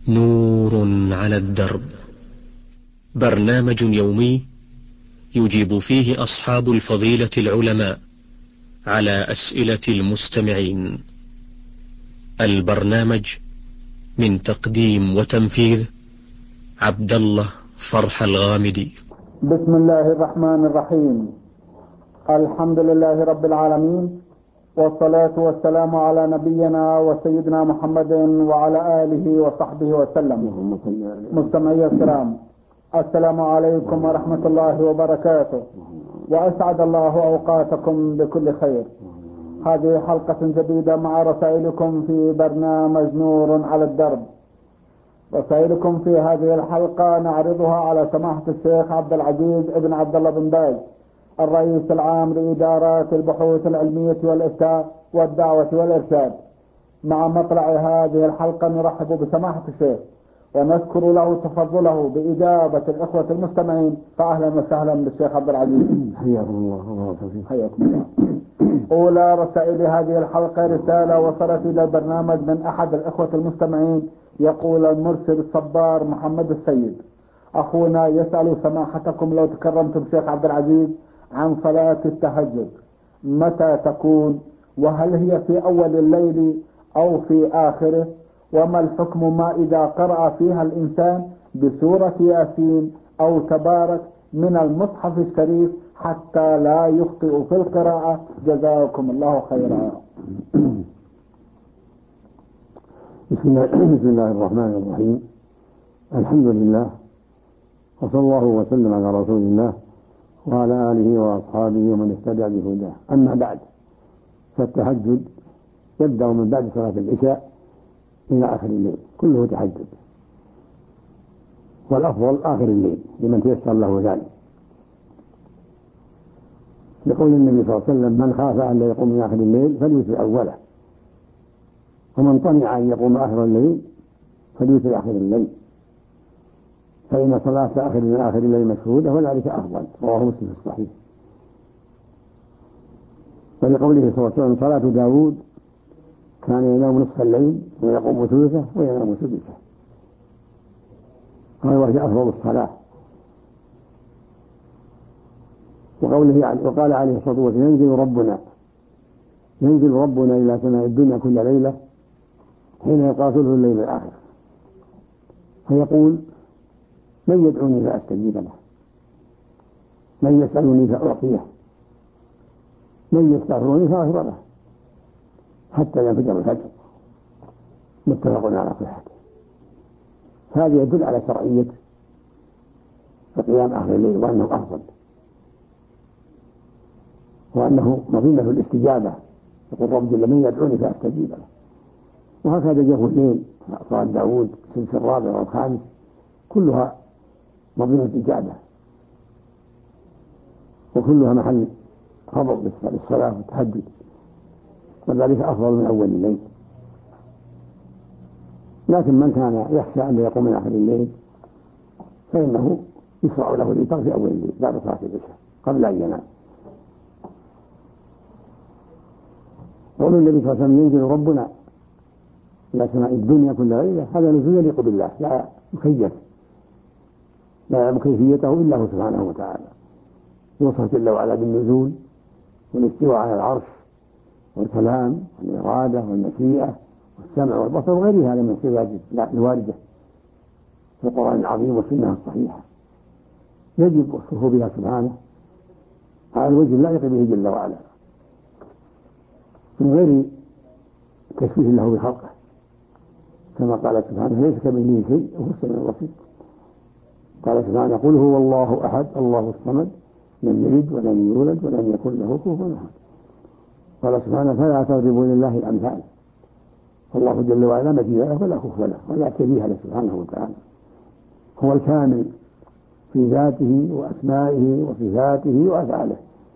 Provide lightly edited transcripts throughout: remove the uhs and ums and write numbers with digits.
نور على الدرب، برنامج يومي يجيب فيه أصحاب الفضيلة العلماء على أسئلة المستمعين. البرنامج من تقديم وتنفيذ عبد الله فرح الغامدي. بسم الله الرحمن الرحيم. الحمد لله رب العالمين، والصلاة والسلام على نبينا وسيدنا محمد وعلى آله وصحبه وسلم. مستمعي الكرام، السلام عليكم ورحمة الله وبركاته، وأسعد الله أوقاتكم بكل خير. هذه حلقة جديدة مع رسائلكم في برنامج نور على الدرب. رسائلكم في هذه الحلقة نعرضها على سماحة الشيخ عبد العزيز ابن عبد الله بن باز، الرئيس العام لإدارات البحوث العلمية والإفتاء والدعوة والإرشاد. مع مطلع هذه الحلقة نرحب بسماحة الشيخ ونذكر له تفضله بإجابة الإخوة المستمعين. فأهلا وسهلا بالشيخ عبد العزيز. حياكم الله. حياكم الله. أولى رسائل هذه الحلقة رسالة وصلت إلى البرنامج من أحد الإخوة المستمعين، يقول المرسل الصبار محمد السيد: أخونا يسأل سماحتكم لو تكرمتم شيخ عبد العزيز عن صلاة التهجد، متى تكون؟ وهل هي في أول الليل أو في آخره؟ وما الحكم ما إذا قرأ فيها الإنسان بسورة ياسين أو تبارك من المصحف الشريف حتى لا يخطئ في القراءة؟ جزاكم الله خيرا. بسم الله الرحمن الرحيم. الحمد لله، وصلى الله وسلم على رسول الله وعلى آله وأصحابه ومن اهتدى بهداه. أما بعد، فالتهجد يبدأ من بعد صلاة العشاء إلى آخر الليل، كله تهجد، والأفضل آخر الليل لمن تيسر له ذلك، لقول النبي صلى الله عليه وسلم: من خاف أن لا يقوم من آخر الليل فليوتر أوله، ومن طمع أن يقوم آخر الليل فليوتر آخر الليل، فإن صلاة آخر الليل مشهودة وذلك أفضل. رواه مسلم في الصحيح. ولقوله صلى الله عليه وسلم: صلاة داود كان ينام نصف الليل ويقوم ثلثه وينام سدسه، وهي أفضل الصلاة. وقال عليه الصلاة والسلام: ينزل ربنا إلى سماء الدنيا كل ليلة حين يبقى ثلث الليل الآخر، فيقول: من يدعوني فأستجيب له، من يسألني فأعطيه، من يستغفرني فأغفر له، حتى ينفجر الفجر. متفق على صحته. هذا يدل على شرعية قيام آخر الليل، وأنه أفضل، وأنه مظنة الاستجابة. يقول: رب جل من يدعوني فأستجيب له. وهكذا جوف الليل، صلاة داود الثلث الرابع والخامس، كلها مظنة الإجابة، وكلها محل فضل للصلاة والتهجد، وذلك أفضل من أول الليل. لكن من كان يخشى أن يقوم من آخر الليل فإنه يشرع له الإيتار في أول الليل بعد صلاة العشاء قبل أن ينام. قول النبي صلى الله عليه وسلم: ينزل ربنا إلى سماء الدنيا كل ليلة، هذا نزول يليق بالله، لا مكيف، لا يعلم كيفيته إلا هو سبحانه وتعالى. يوصف جل وعلا بالنزول والاستواء على العرش والكلام والإرادة والمشيئة والسمع والبصر وغيرها من الصفات الواردة في القرآن العظيم والسنة الصحيحة، يجب وصفه بها سبحانه على الوجه اللائق به جل وعلا، من غير تشبيه له بخلقه، كما قال سبحانه: ليس كمثله شيء وهو السميع البصير. قال سبحانه: قل هو الله أحد الله الصمد لم يلد ولم يولد ولم يكن له كفوا أحد. قال سبحانه: فلا تضربوا لله الأمثال. فالله جل وعلا مثيل له ولا كفوا له ولا شبيه له سبحانه وتعالى. هو الكامل في ذاته وأسمائه وصفاته وأفعاله،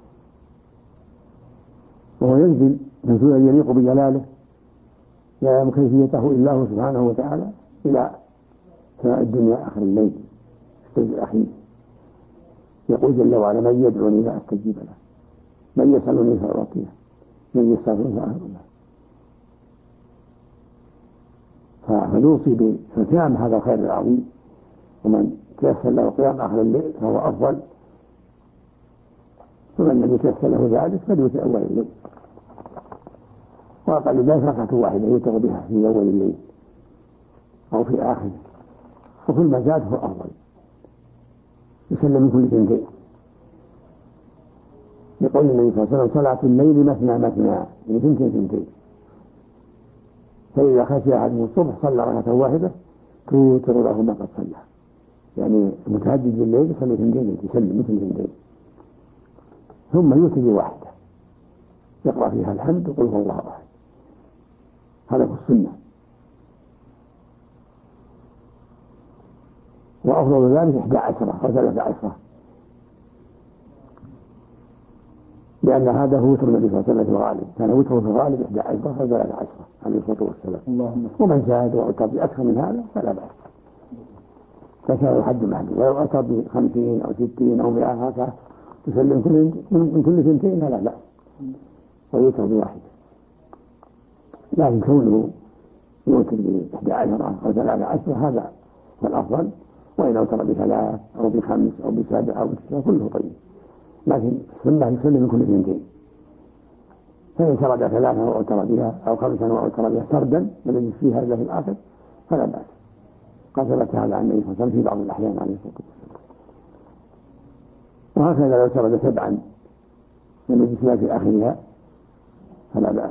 وهو ينزل نزولا يليق بجلاله، لا يعلم كيفيته إلا هو سبحانه وتعالى، إلى سماء الدنيا آخر الليل الثلث الأخير. يقول جل وعلا: من يدعوني فأستجيب له، من يسألني فأعطيه، من يستغفرني فأغفر له. فنوصي بقيام هذا الخير العظيم، ومن تيسر له قيام آخر الليل فهو أفضل، فمن لم يتيسر له ذلك فليوتر أول الليل، وأقل ذلك ركعة واحدة يوتر بها في أول الليل أو في آخره، وكل ما زاد هو أفضل. يسلم من كل ثنتين، يقول النبي صلى الله عليه وسلم: صلاة الليل مثنى مثنى، يعني ثنتين، فإذا خشي أحدهم الصبح صلى ركعة واحدة توتر له ما قد صلى، يعني متهجد بالليل يصلي ثنتين، يسلم مثل ثنتين، ثم يوتر بواحدة يقرأ فيها الحمد وقل هو الله أحد. هذا هو السنة. وأفضل ذلك 11 أو 13، لأن هذا هو وتر النبي صلى الله عليه وسلم في الغالب، كان وتره في الغالب 11 أو 13 عليه الصلاة والسلام. ومن زاد وأوتر بأكثر من هذا فلا بأس، فسأل الحد محدود، ولو أوتر ب50 أو 60 أو 100 هكذا تسلم من كل ثنتين فلا بأس، ويوتر بواحدة. لكن كونه يوتر ب11 أو 13 هذا هو الأفضل، وإن أوتر ب3 أو ب5 أو ب7 أو ب9 كله طيب، لكن السنة يسلم من كل ثنتين. فإن سرد 3 وأوتر بها أو 5 وأوتر بها سردا لم يجد فيها إلا في الآخر فلا بأس. قد ثبت هذا عن النبي صلى الله عليه وسلم في بعض الأحيان عليه الصلاة والسلام. وهكذا لو سرد 7 لم يجد فيها في آخرها فلا بأس.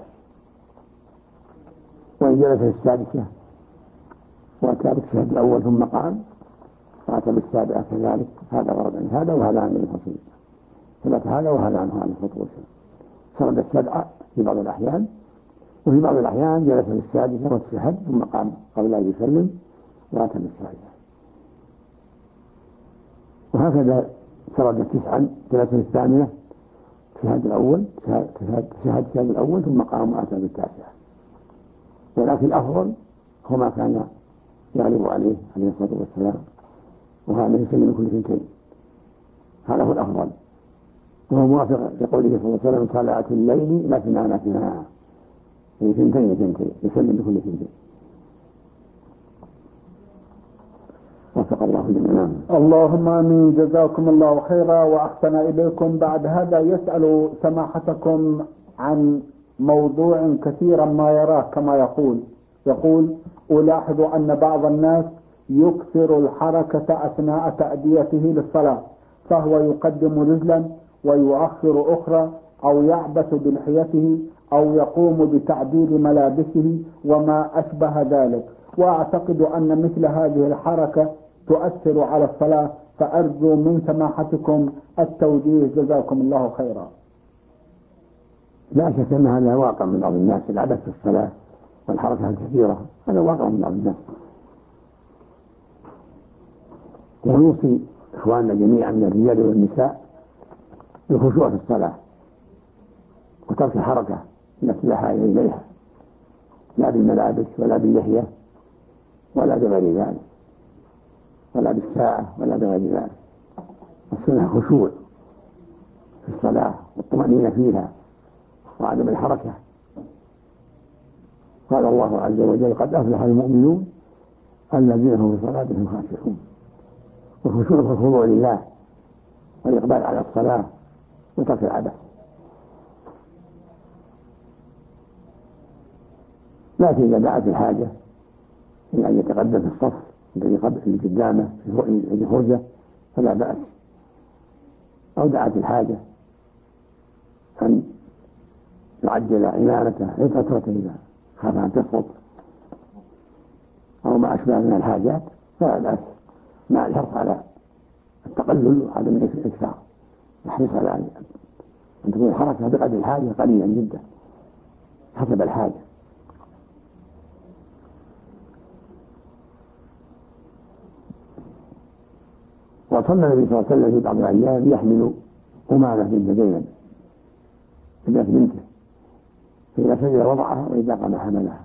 وإن جلس في السادسة وأتى بالشهد الأول ثم قام وأتى بالسابعة كذلك، هذا ورد عن هذا وهذا عن النبي صلى الله عليه وسلم، ثبت هذا وهذا عنه عليه الصلاة والسلام. سرد 7 في بعض الأحيان، وفي بعض الأحيان جلس في السادسة والشهد ثم قام قبل أن يسلم وأتى بالسابعة. وهكذا سرد 9 جلس في الثامنة شهد الأول ثم قام وأتى بالتاسعة. ولكن الأفضل هو ما كان يغلب عليه الصلاة والسلام، وهذا يسلم من كل ثنتين، هذا هو الأفضل، وهو موافق لقوله صلى الله عليه وسلم: صلاة الليل مثنى مثنى، يعني ثنتين يسلم من كل ثنتين. وفق الله جميعا. اللهم آمين. جزاكم الله خيرا وأحسن إليكم. بعد هذا يسأل سماحتكم عن موضوع كثيرا ما يراه كما يقول: ألاحظ أن بعض الناس يكثر الحركة أثناء تأديته للصلاة، فهو يقدم رجلا ويؤخر أخرى، أو يعبث بلحيته، أو يقوم بتعديل ملابسه وما أشبه ذلك، وأعتقد أن مثل هذه الحركة تؤثر على الصلاة، فأرجو من سماحتكم التوجيه جزاكم الله خيرا. لا شك أن هذا واقع من بعض الناس، العبث في الصلاة والحركة الكثيرة هذا واقع من بعض الناس. ونوصي إخواننا جميعا من الرجال والنساء بالخشوع في الصلاة وترك الحركة التي لا حاجة إليها، لا بالملابس ولا باللحية ولا بغير ذلك، ولا بالساعة ولا بغير ذلك. السنة خشوع في الصلاة والطمأنينة فيها وعدم الحركة. قال الله عز وجل: قد أفلح المؤمنون الذين هم في صلاتهم خاشعون. والخشوع في الخضوع لله والإقبال على الصلاة وترك العبث. لكن إذا دعت الحاجة إلى أن يتقدم في الصف الذي قدامه في فرجة فلا بأس، أو دعت الحاجة أن يعجل عمامته لفترة إذا خاف أن تسقط أو ما أشبه من الحاجات فلا بأس، مع الحرص على التقلل وعدم الإكثار، يحرص على أن تكون الحركة بقدر الحاجة قليلا جدا حسب الحاجة. وصلى النبي صلى الله عليه وسلم في بعض الأيام يحمل أمامة بنت زينب ابنة بنته، فإذا سجد وضعها وإذا قام حملها.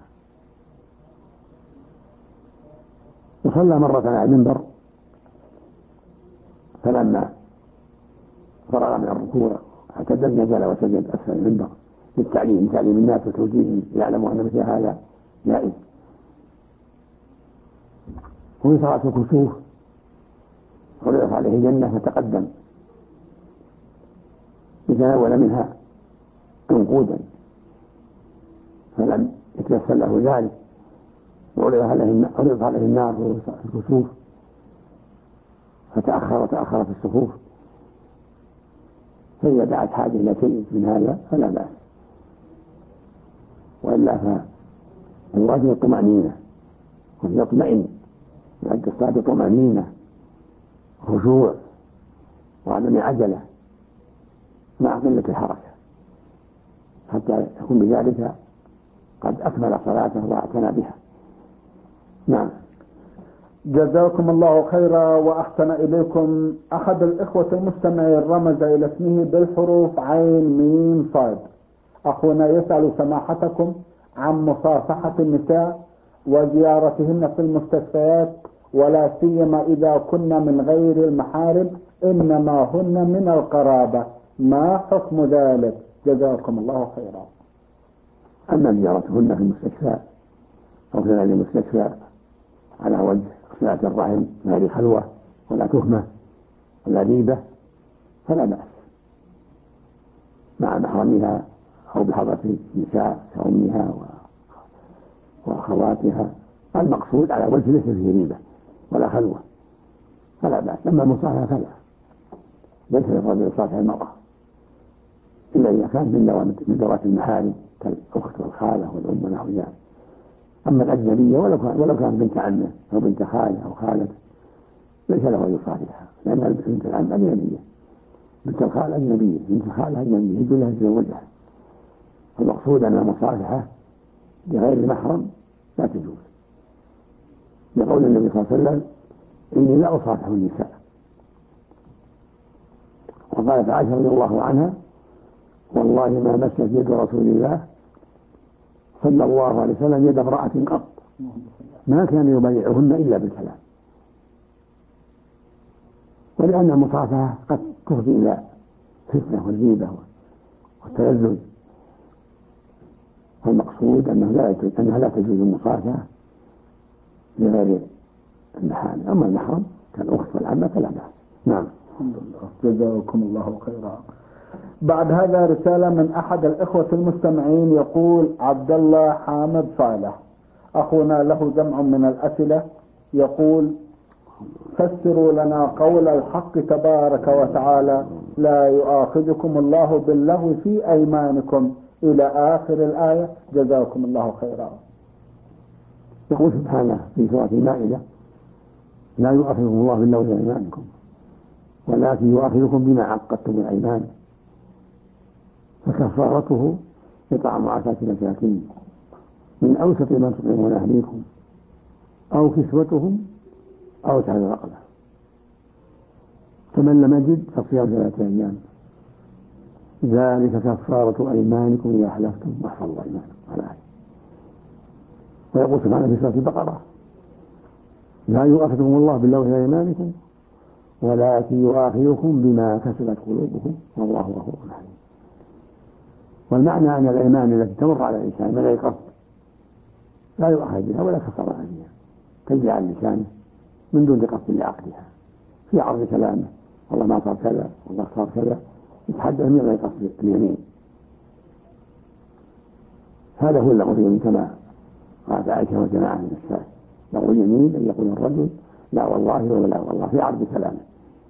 وصلى مرة على المنبر، فلما فرغ من الركوع اعتدل نزل وسجد أسفل المنبر للتعليم الناس وتوجيههم يعلموا أن مثل هذا جائز. وفي صلاة الكسوف عرضت عليه الجنة فتقدم ليتناول منها عنقودا فلم يتيسر له ذلك، وعرضت عليه النار في الكسوف وتأخرت الصفوف، فإذا دعت حاجة إلى شيء من هذا فلا بأس، وإلا فالواجب الطمأنينة ويطمئن يؤدي الصلاة بطمأنينة خشوع وعدم عجلة مع قلة الحركة حتى يكون بذلك قد أكمل صلاته واعتنى بها. نعم. جزاكم الله خيرا وأحسن إليكم. أحد الإخوة المستمعين رمز إلى اسمه بالحروف عين ميم صاد. أخونا يسأل سماحتكم عن مصافحة النساء وزيارتهن في المستشفيات، ولا سيما إذا كنا من غير المحارم إنما هن من القرابة، ما حكم ذلك؟ جزاكم الله خيرا. أما زيارتهن في المستشفى أو في المستشفى على وجه صلة الرحم غير خلوة ولا تهمة ولا ريبة فلا بأس مع محرمها أو بحضرة النساء كأمها وأخواتها، المقصود على وجه ليس فيه ريبة ولا خلوة فلا بأس. أما المصافحة فلا، ليس للرجل يصافح المرأة إلا إذا كان من ذوات المحارم كالأخت والخالة والأم ونحو ذلك. أما الأجنبية ولو كان بنت عمه أو بنت خاله أو خالته ليس له أن يصافحها، لأن بنت العم أجنبية، بنت الخال أجنبية، بنت الخالة أجنبية يجوز لها تزوجها. المقصود أن المصافحة بغير المحرم لا تجوز، لقول النبي صلى الله عليه وسلم إني لا أصافح النساء. وقالت عائشة رضي الله عنها والله ما مست يد رسول الله صلى الله عليه وسلم يد امرأة قط ما كان يبايعهن إلا بالكلام، ولأن المصافحة قد تفضي إلى فتنة والغيبة والتلذذ، فالمقصود أنها لا تجوز المصافحة لغير المحارم. أما المحرم كالأخت والعمة فلا بأس. نعم. الحمد لله. جزاكم الله خيرا. بعد هذا رسالة من أحد الإخوة المستمعين يقول عبد الله حامد صالح. أخونا له جمع من الأسئلة، يقول فسروا لنا قول الحق تبارك وتعالى لا يؤاخذكم الله باللغو في أيمانكم إلى آخر الآية، جزاكم الله خيرا. يقول سبحانه في سورة المائدة لا يؤاخذكم الله باللغو في أيمانكم ولكن يؤاخذكم بما عقدتم الأيمان فكفارته إطعام 10 مساكين من أوسط ما تطعمون أهليكم أو كسوتهم أو تحرير رقبة، فمن لم يجد فصيام 3 أيام ذلك كفارة أيمانكم إذا حلفتم واحفظوا أيمانكم على آية. ويقول سبحانه في سورة البقرة لا يؤاخذكم الله باللغو في أيمانكم ولكن يؤاخذكم بما كسبت قلوبكم والله غفور حليم. والمعنى أن الأيمان التي تمر على الإنسان من غير قصد لا يؤاخذ بها ولا كفارة عليها، تجري عن لسانه من دون قصد لعقدها في عرض كلامه والله ما صار كذا والله صار كذا، يتحدث من غير قصد اليمين. هذا هو اللغو اليمين كما قالت عائشة وجماعة من السلف. لغو اليمين أن يقول الرجل لا والله ولا والله في عرض كلامه.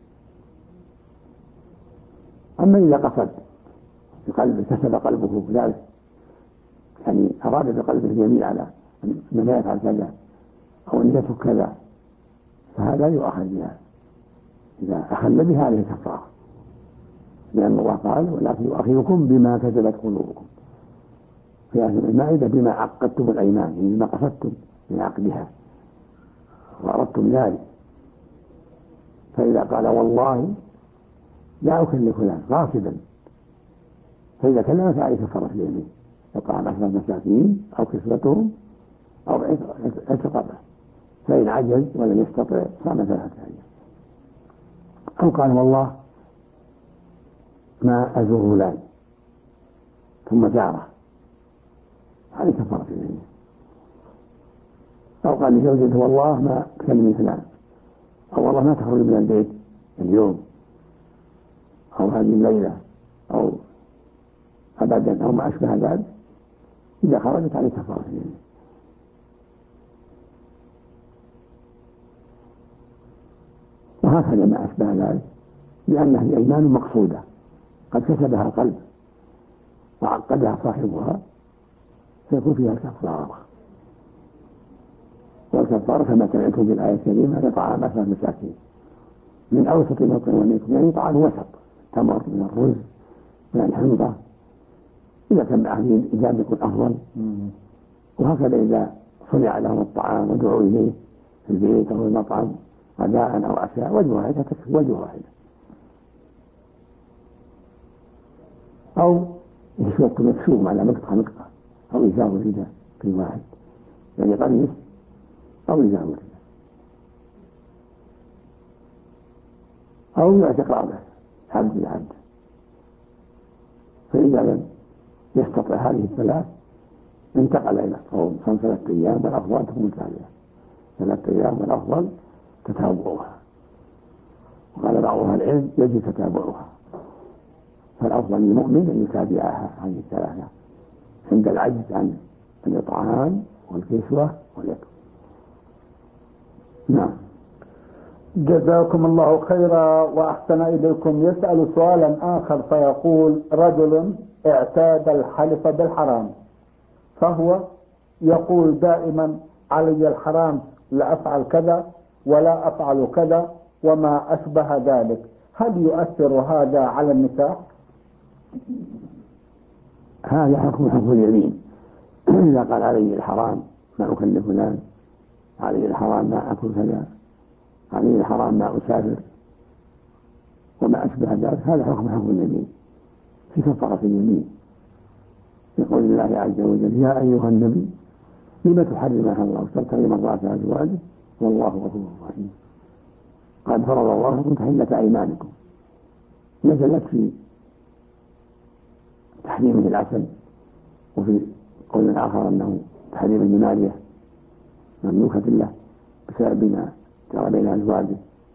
أما إذا قصد بقلبه كسب قلبه ذلك، يعني أراد بقلبه اليمين على أن لا يفعل كذا أو أن يترك كذا فهذا يؤاخذ بها إذا أخل بها عليه كفارة، لأن الله قال ولكن يؤاخذكم بما كسبت قلوبكم في آية المائدة بما عقدتم الأيمان، يعني بما قصدتم من عقدها وأردتم ذلك. فإذا قال والله لا أكلف له قاصدا فإذا كلم فعليه كفارة اليمين إطعام 10 مساكين أو كسوتهم أو عتق رقبة، فإن عجز ولم يستطع صام 3 أيام. أو قال والله ما أزور فلان ثم زاره، هذه كفارة اليمين. أو قال لزوجته والله ما تكلمي فلان، أو والله ما تخرج من البيت اليوم أو هذه الليلة أو أبدا أو ما أشبه ذلك، إذا خرجت عليه كفارة اليمين. وهكذا ما أشبه ذلك، لأنها الأيمان مقصودة قد كسبها القلب وعقدها صاحبها، فيكون فيها الكفارة. والكفارة كما سمعتم بالآية الكريمة لطعام 10 مساكين من أوسط ما يطعمونكم، يعني طعام وسط، تمر من الرز من الحنطة، إذا كان معه إجابة يكون أفضل. وهكذا إذا صنع لهم الطعام ودعوا إليه في البيت أو المطعم غداء أو عشاء، وجه واحدة تكفي، وجه واحدة. أو يشوك مكشوم على مقطع أو إزار رداء في واحد، يعني قميص أو إزار رداء، أو يعتق رقبة عبد العبد. فإذا لم يستطع هذه الثلاث انتقل إلى الصوم، صوم 3 أيام، والأفضل تكون تابعة 3 أيام، والأفضل تتابعها. وقال بعض أهل العلم يجب تتابعها، فالأفضل للمؤمن أن يتابعها هذه الثلاثة عند العجز عن الإطعام والكسوة واليقظة. نعم. جزاكم الله خيرا وأحسن إليكم. يسأل سؤالا آخر فيقول: رجل اعتاد الحلف بالحرام، فهو يقول دائما علي الحرام، لا أفعل كذا ولا أفعل كذا وما أشبه ذلك، هل يؤثر هذا على النكاح؟ هذا حكم اليمين. إذا قال علي الحرام ما أكلف فلان، علي الحرام ما أكل كذا، علي الحرام ما أسافر وما أشبه ذلك، هذا حكم اليمين في كفارة اليمين. يقول الله عز وجل: يا أيها النبي لم تحرمها الله وتبتغي مرضات أزواجه والله غفور رحيم، قد فرض الله لكم تحلة أيمانكم. نزلت في تحريمه العسل، وفي قول آخر أنه تحريم المالية مملوكة له بسبب ما جرى بين أزواجه،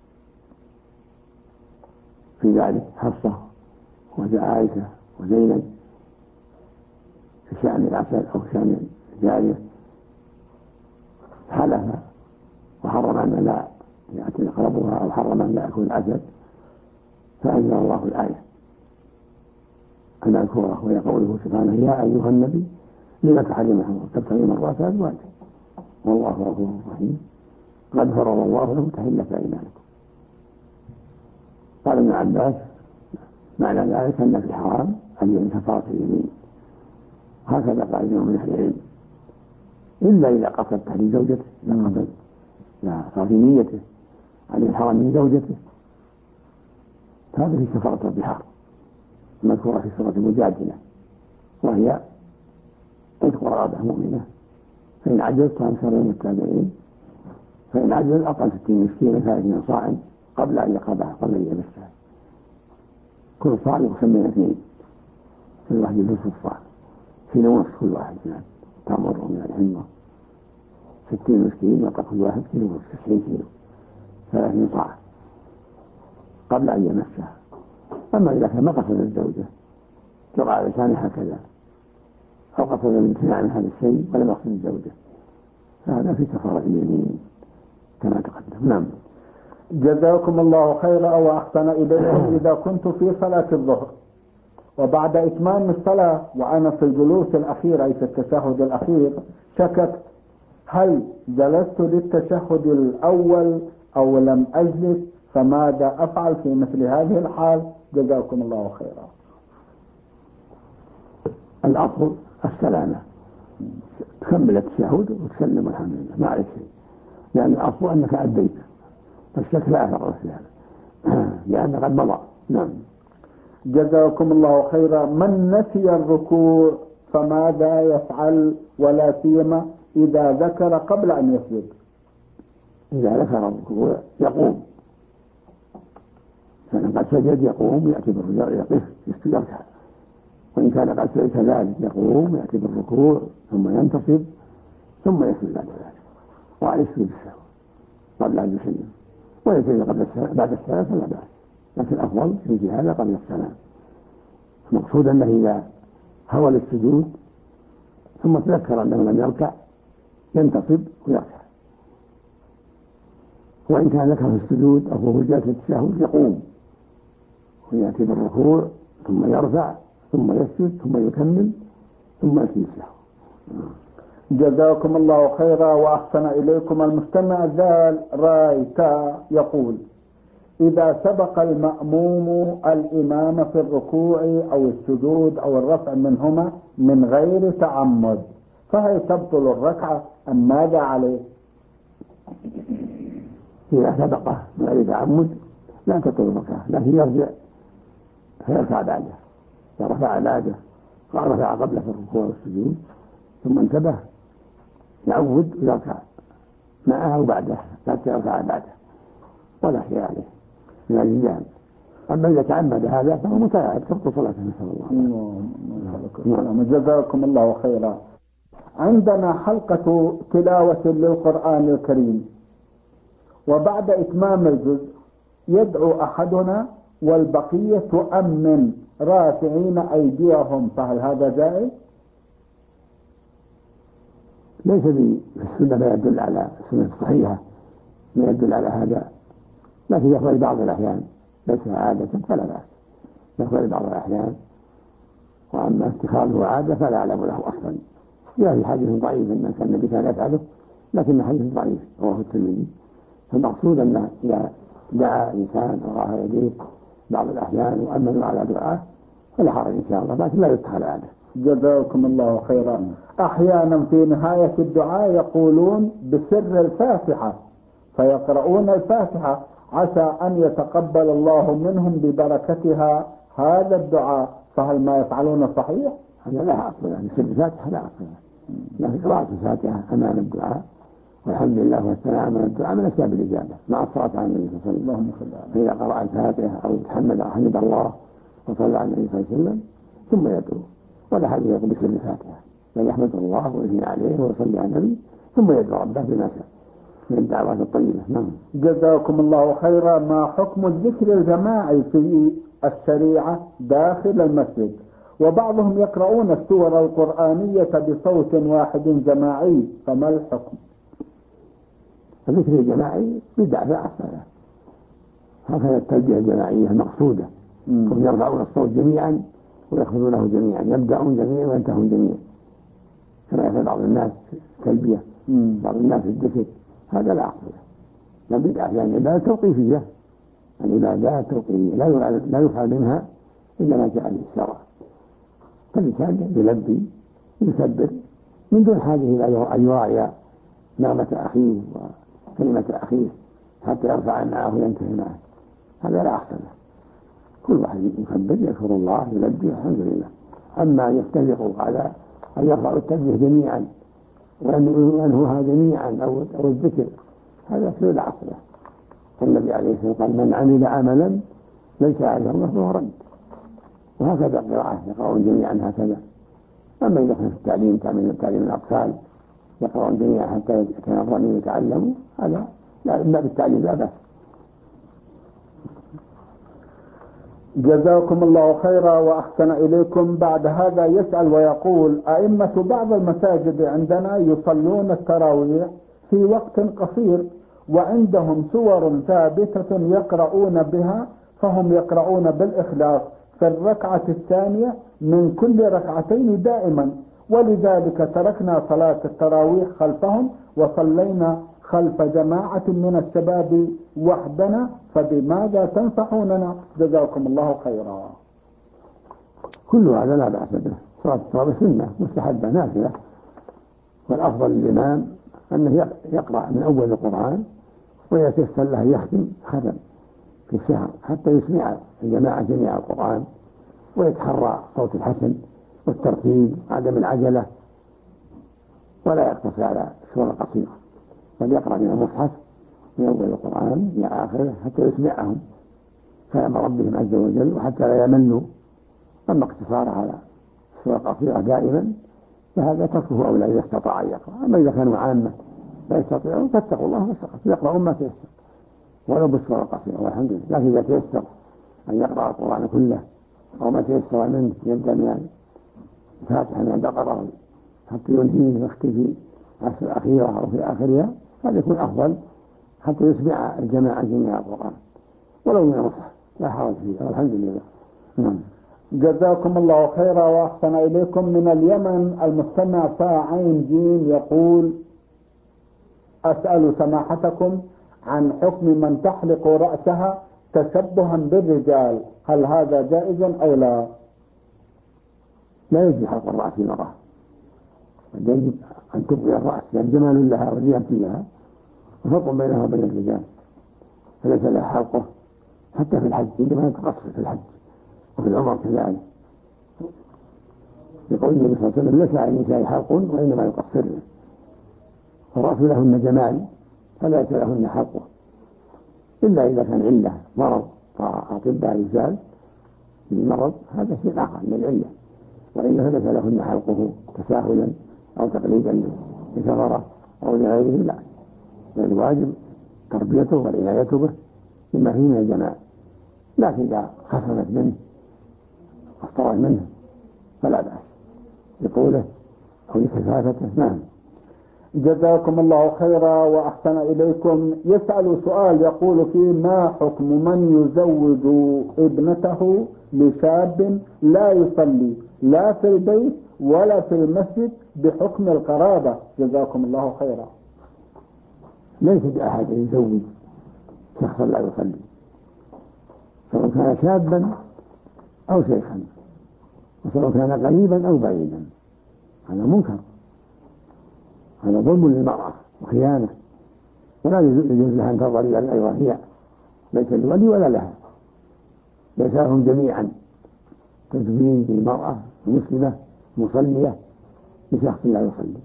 في ذلك حفصة وعائشة وزينب في شأن العسل أو شأن الجارية، حلف وحرم أن لا يأتي يقربها أو حرم أن لا يأكل العسل، فأنزل الله الآية المذكورة وهي قوله سبحانه: يا أيها النبي لم تحرمها الله تبتغي مرضات أزواجه والله غفور رحيم، قد فرض الله لكم تحلة أيمانكم. قال ابن عباس: معنى ذلك أن في الحرام أن كفارة اليمين. هكذا قال جمع من أهل العلم، إلا إذا قصد تحريم زوجته، إذا قصد لا صار في نيته عن الحرام من زوجته، هذا في كفارة الظهار المذكورة في سورة المجادلة، وهي عتق رقبة مؤمنة، فإن عجزت عن شر التابعين، فإن عجز أقل 60 مسكينة 30 صاع قبل أن يقربها، قبل أن يمسها. كل صاع يسمى 2، كل واحد نصف صاع، في نصف كل واحد من تمر من الحنطة 60 مسكين، يعطى كل واحد كيلو ونصف 90 كيلو 30 صاع قبل أن يمسها. أما إذا كان ما قصد الزوجة جرى على لسانه هكذا، أو قصد الامتناع من هذا الشيء ولم يقصد الزوجة، فهذا في كفارة اليمين كما تقدم. نعم. جزاكم الله خيرا وأحسن إليكم. إذا كنت في صلاة الظهر وبعد إتمام الصلاة وأنا في الجلوس الأخير أي في التشهد الأخير شككت هل جلست للتشهد الأول أو لم أجلس، فماذا أفعل في مثل هذه الحال؟ جزاكم الله خيرا. الأصل السلامة، تكمل التشهد وتسلم الحمد لله ما عليك شيء، لأن الأصل أنك أديت، فالشك لا أثر في هذا لأن قد مضى. نعم. جزاكم الله خيرا. من نسي الركوع فماذا يفعل، ولا سيما إذا ذكر قبل أن يسجد؟ إذا ذكر الركوع يقوم، فإن قد سجد يقوم يأتي بالرجوع يقف يسجد يركع، وإن كان قد سجد كذلك يقوم يأتي بالركوع ثم ينتصب ثم يسجد بعد ذلك. وعلى سجود السهو قبل أن يسلم، ويسجد بعد السلام فلا بأس، لكن الأفضل يجي هذا قبل السلام. المقصود أنه إذا هوى للسجود ثم تذكر أنه لم يركع ينتصب ويركع، وإن كان ذكر في السجود أو في جلسة التشهد يقوم ويأتي بالركوع ثم يرفع ثم يسجد ثم يكمل ثم يسجد السهو. جزاكم الله خيرا وأحسن إليكم. المستمع ذال رايتا يقول: إذا سبق المأموم الإمام في الركوع أو السجود أو الرفع منهما من غير تعمد فهل تبطل الركعة أم ماذا عليه؟ إذا سبقه من غير تعمد لا تبطل الركعة، لكن يرجع فيرفع بعده، يرفع بعده ورفع قبله في الركوع والسجود ثم انتبه يعود ويركع معه بعده حتى يرفع بعده ولا شيء عليه من الجهل. أما إذا تعمد هذا فهو متعب تبطل صلاته، نسأل الله. جزاكم الله خيرا. عندنا حلقة تلاوة للقرآن الكريم، وبعد إتمام الجزء يدعو أحدنا والبقية تؤمن رافعين أيديهم، فهل هذا جائز؟ ليس في السنة ما يدل على السنة الصحيحة ما يدل على هذا، لكن يقبل بعض الأحيان ليس عادة فلا بأس، يقبل بعض الأحيان. وأما اتخاذه عادة فلا أعلم له أصلا. جاء في حديث ضعيف أن النبي كان يفعله، لكن حديث ضعيف رواه الترمذي. فالمقصود أن إذا دعا إنسان ورفع يديه بعض الأحيان وأمنوا على دعاه فلا حرج إن شاء الله، لكن لا يتخذ عادة. جزاكم الله خيرا. أحيانا في نهاية الدعاء يقولون بسر الفاتحة، فيقرؤون الفاتحة عسى أن يتقبل الله منهم ببركتها هذا الدعاء، فهل ما يفعلون صحيح؟ هذا لا أصل له، بسر الفاتحة لا أصل له، لكن قراءة الفاتحة أمام الدعاء والحمد لله والثناء من الدعاء من أسباب الإجابة مع الصلاة على النبي صلى الله عليه وسلم. فإذا قرأ الفاتحة أو حمد الله وصلى على النبي صلى الله عليه وسلم ثم يدعو، ولا حد يقول بسر الفاتحة، بل يحمد الله ويثني عليه ويصلي على النبي ثم يدعو ربه بما شاء من الدعوات الطيبة. نعم. جزاكم الله خيرا. ما حكم الذكر الجماعي في الشريعة داخل المسجد؟ وبعضهم يقرؤون السور القرآنية بصوت واحد جماعي، فما الحكم؟ الذكر الجماعي بدعة لا أصل له، هكذا التلبية الجماعية المقصودة، هم يرفعون الصوت جميعا ويأخذونه جميعا، يبدأون جميعا وينتهون جميعا كما يفعل بعض الناس تلبية بعض الناس الذكر، هذا لا أصل له، بدعة يعني عبادة توقيفية، العبادات توقيفية لا يفعل منها إلا ما جاء به الشرع. فالإنسان يلبي يكبر من دون حاجة إلى أن يراعي نغمة أخيه وكلمة أخيه حتى يرفع معه وينتهي معه، هذا لا أحسن له. كل واحد يكبر يذكر الله يلبي الحمد لله. أما أن يفترقوا على أن يرفعوا التسبيح جميعا وينهوها جميعا أو الذكر، هذا شيء لا أصل له. والنبي عليه الصلاة والسلام قال: من عمل عملا ليس عليه أمره فهو رد. وهكذا القراءة يقرؤون جميعا هكذا. أما إذا كان في تعليم الأطفال يقرؤون جميعا حتى يتنظموا ويتعلموا، هذا لا بالتعليم لا بأس. جزاكم الله خيرا وأحسن إليكم. بعد هذا يسأل ويقول: أئمة بعض المساجد عندنا يصلون التراويح في وقت قصير وعندهم سور ثابتة يقرؤون بها، فهم يقرؤون بالإخلاص في الركعة الثانية من كل ركعتين دائما، ولذلك تركنا صلاة التراويح خلفهم وصلينا خلف جماعة من الشباب وحدنا، فبماذا تنصحوننا؟ جزاكم الله خيرا. كل هذا لا بأس به، صلاة التراويح سنة مستحبة نافلة، والأفضل للإمام أنه يقرأ من أول القرآن ويتيسر له يختم ختم في الشهر حتى يسمع الجماعة جميع القرآن، ويتحرى صوت الحسن والترتيب عدم العجلة، ولا يقتصر على سورة قصيرة، بل يقرأ من المصحف من أول القرآن إلى آخره حتى يسمعهم كلام ربهم عز وجل وحتى لا يملوا. أما اقتصار على سورة قصيرة دائما فهذا تركه أولى إذا استطاع أن يقرأ. أما إذا كانوا عامة لا يستطيعون فاتقوا الله ما استطعتم يقرؤون ما تيسر ولو بالسورة القصيرة والحمد لله. لكن إذا تيسر أن يقرأ القرآن كله أو ما تيسر منه يبدأ من الفاتحة من البقرة حتى ينهيه ويختفي في العشر الأخيرة أو في آخرها هذا يكون أفضل حتى يسمع الجماعة جميع القرآن ولو من المصحف لا حرج فيه والحمد لله. جزاكم الله خيرا وأحسن إليكم. من اليمن المستمع فاعين جيم يقول: أسأل سماحتكم عن حكم من تحلق رأسها تشبها بالرجال، هل هذا جائز أو لا؟ لا يجب حلق الرأس المرأة، يجب أن تبقي الرأس لأن جمال لها وزينة لها وفرق بينها وبين الرجال، فليس لها حلقه حتى في الحج عندما تقصر في الحج وفي العمر كذلك. يقول النبي صلى الله عليه وسلم: ليس على النساء حلق وإنما يقصرن، والرأس لهن جمال فليس لهن حلقه إلا إذا كان علة مرض فأطباء يزال بالمرض هذا شيء آخر من العلة، وإلا فليس لهن حلقه تساهلا أو تقليدا لكفرة أو لغيره لا، بل الواجب تربيته والعناية به بما فيه من الجمال. لكن إذا خففت منه واصطرت منه فلا بأس لطوله أو لكثافته. نعم. جزاكم الله خيرا وأحسن إليكم. يسأل سؤال يقول فيه: ما حكم من يزوج ابنته لشاب لا يصلي لا في البيت ولا في المسجد بحكم القرابة؟ جزاكم الله خيرا. ليس بأحد يزوج شخصا لا يصلي سواء كان شابا أو شيخا وسواء كان قريبا أو بعيدا، هذا منكر، هذا ظلم للمرأة وخيانة، ولا يجوز لها أن ترضى لأن أيضا هي ليس لولي ولا لها، ليس لهم جميعا تزويج المرأة مسلمة مصلية لشخص لا يصلي،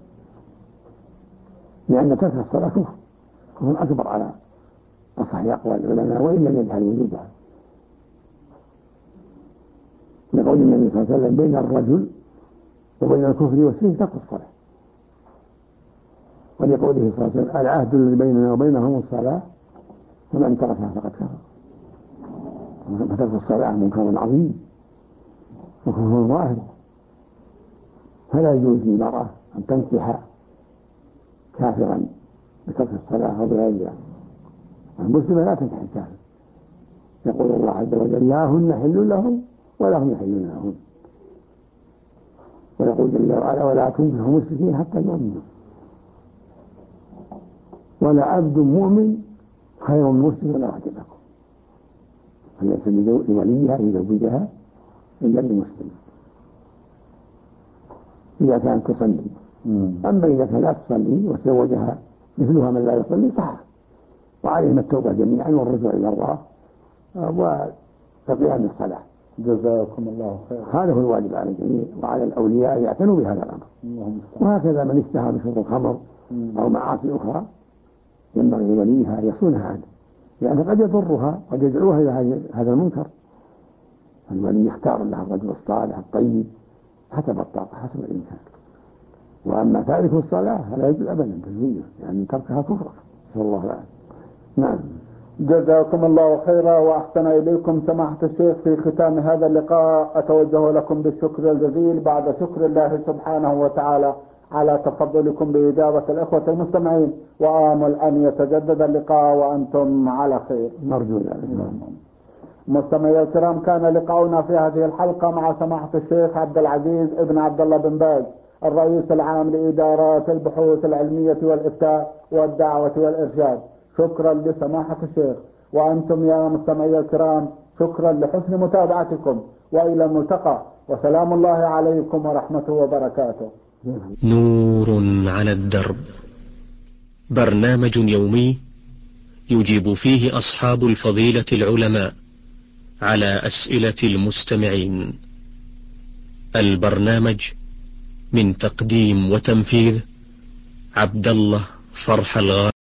لأن ترك الصلاة كفر أكبر على أصح أقوال العلماء وإن لم يجهل وجودها. لقول النبي صلى الله عليه وسلم: بين الرجل وبين الكفر والشرك ترك الصلاة. ولقوله صلى الله عليه وسلم: العهد الذي بيننا وبينهم الصلاة فمن تركها فقد كفر. فترك الصلاة منكر عظيم وكفر ظاهر، فلا يجوز للمرأة أن تنكح كافرا بترك الصلاة أو بغيرها. المسلمة لا تنكح الكافر، يقول الله عز وجل: لا هن حل لهم ولا هم يحلون لهم. ويقول جل وعلا: ولا تنكحوا مشركين حتى يؤمنوا، ولا عبد مؤمن خير من مشرك ولا أعجبكم. فليس لوليها يزوجها إلا بمسلم إذا كانت تصلي. أما إذا كانت لا تصلي وتزوجها مثلها من لا يصلي صح، وعليهم التوبة جميعا والرجوع إلى الله وقيام الصلاة. جزاكم الله خير. هذا هو الواجب على الجميع وعلى الأولياء أن يعتنوا بهذا الأمر. وهكذا من اشتهى بشرب الخمر أو معاصي أخرى ينبغي لوليها أن يصونها عنه، لأنه قد يضرها قد يدعوها إلى هذا المنكر. الولي يختار لها الرجل الصالح الطيب حسب الطاقة حسب الإمكان. وأما تارك الصلاة فلا يجوز أبدا تزويجه لأن تركها كفر. نسأل الله العافية. نعم. جزاكم الله خيرا وأحسن إليكم. سماحة الشيخ، في ختام هذا اللقاء أتوجه لكم بالشكر الجزيل بعد شكر الله سبحانه وتعالى على تفضلكم بإجابة الإخوة المستمعين، وآمل أن يتجدد اللقاء وأنتم على خير. نرجو ذلك. مستمعي الكرام، كان لقاؤنا في هذه الحلقة مع سماحة الشيخ عبد العزيز ابن عبد الله بن باز، الرئيس العام لإدارات البحوث العلمية والإفتاء والدعوة والإرشاد. شكرا لسماحة الشيخ، وأنتم يا مستمعي الكرام شكرا لحسن متابعتكم، وإلى الملتقى، وسلام الله عليكم ورحمته وبركاته. نور على الدرب، برنامج يومي يجيب فيه أصحاب الفضيلة العلماء على أسئلة المستمعين. البرنامج من تقديم وتنفيذ عبد الله فرح الغامدي.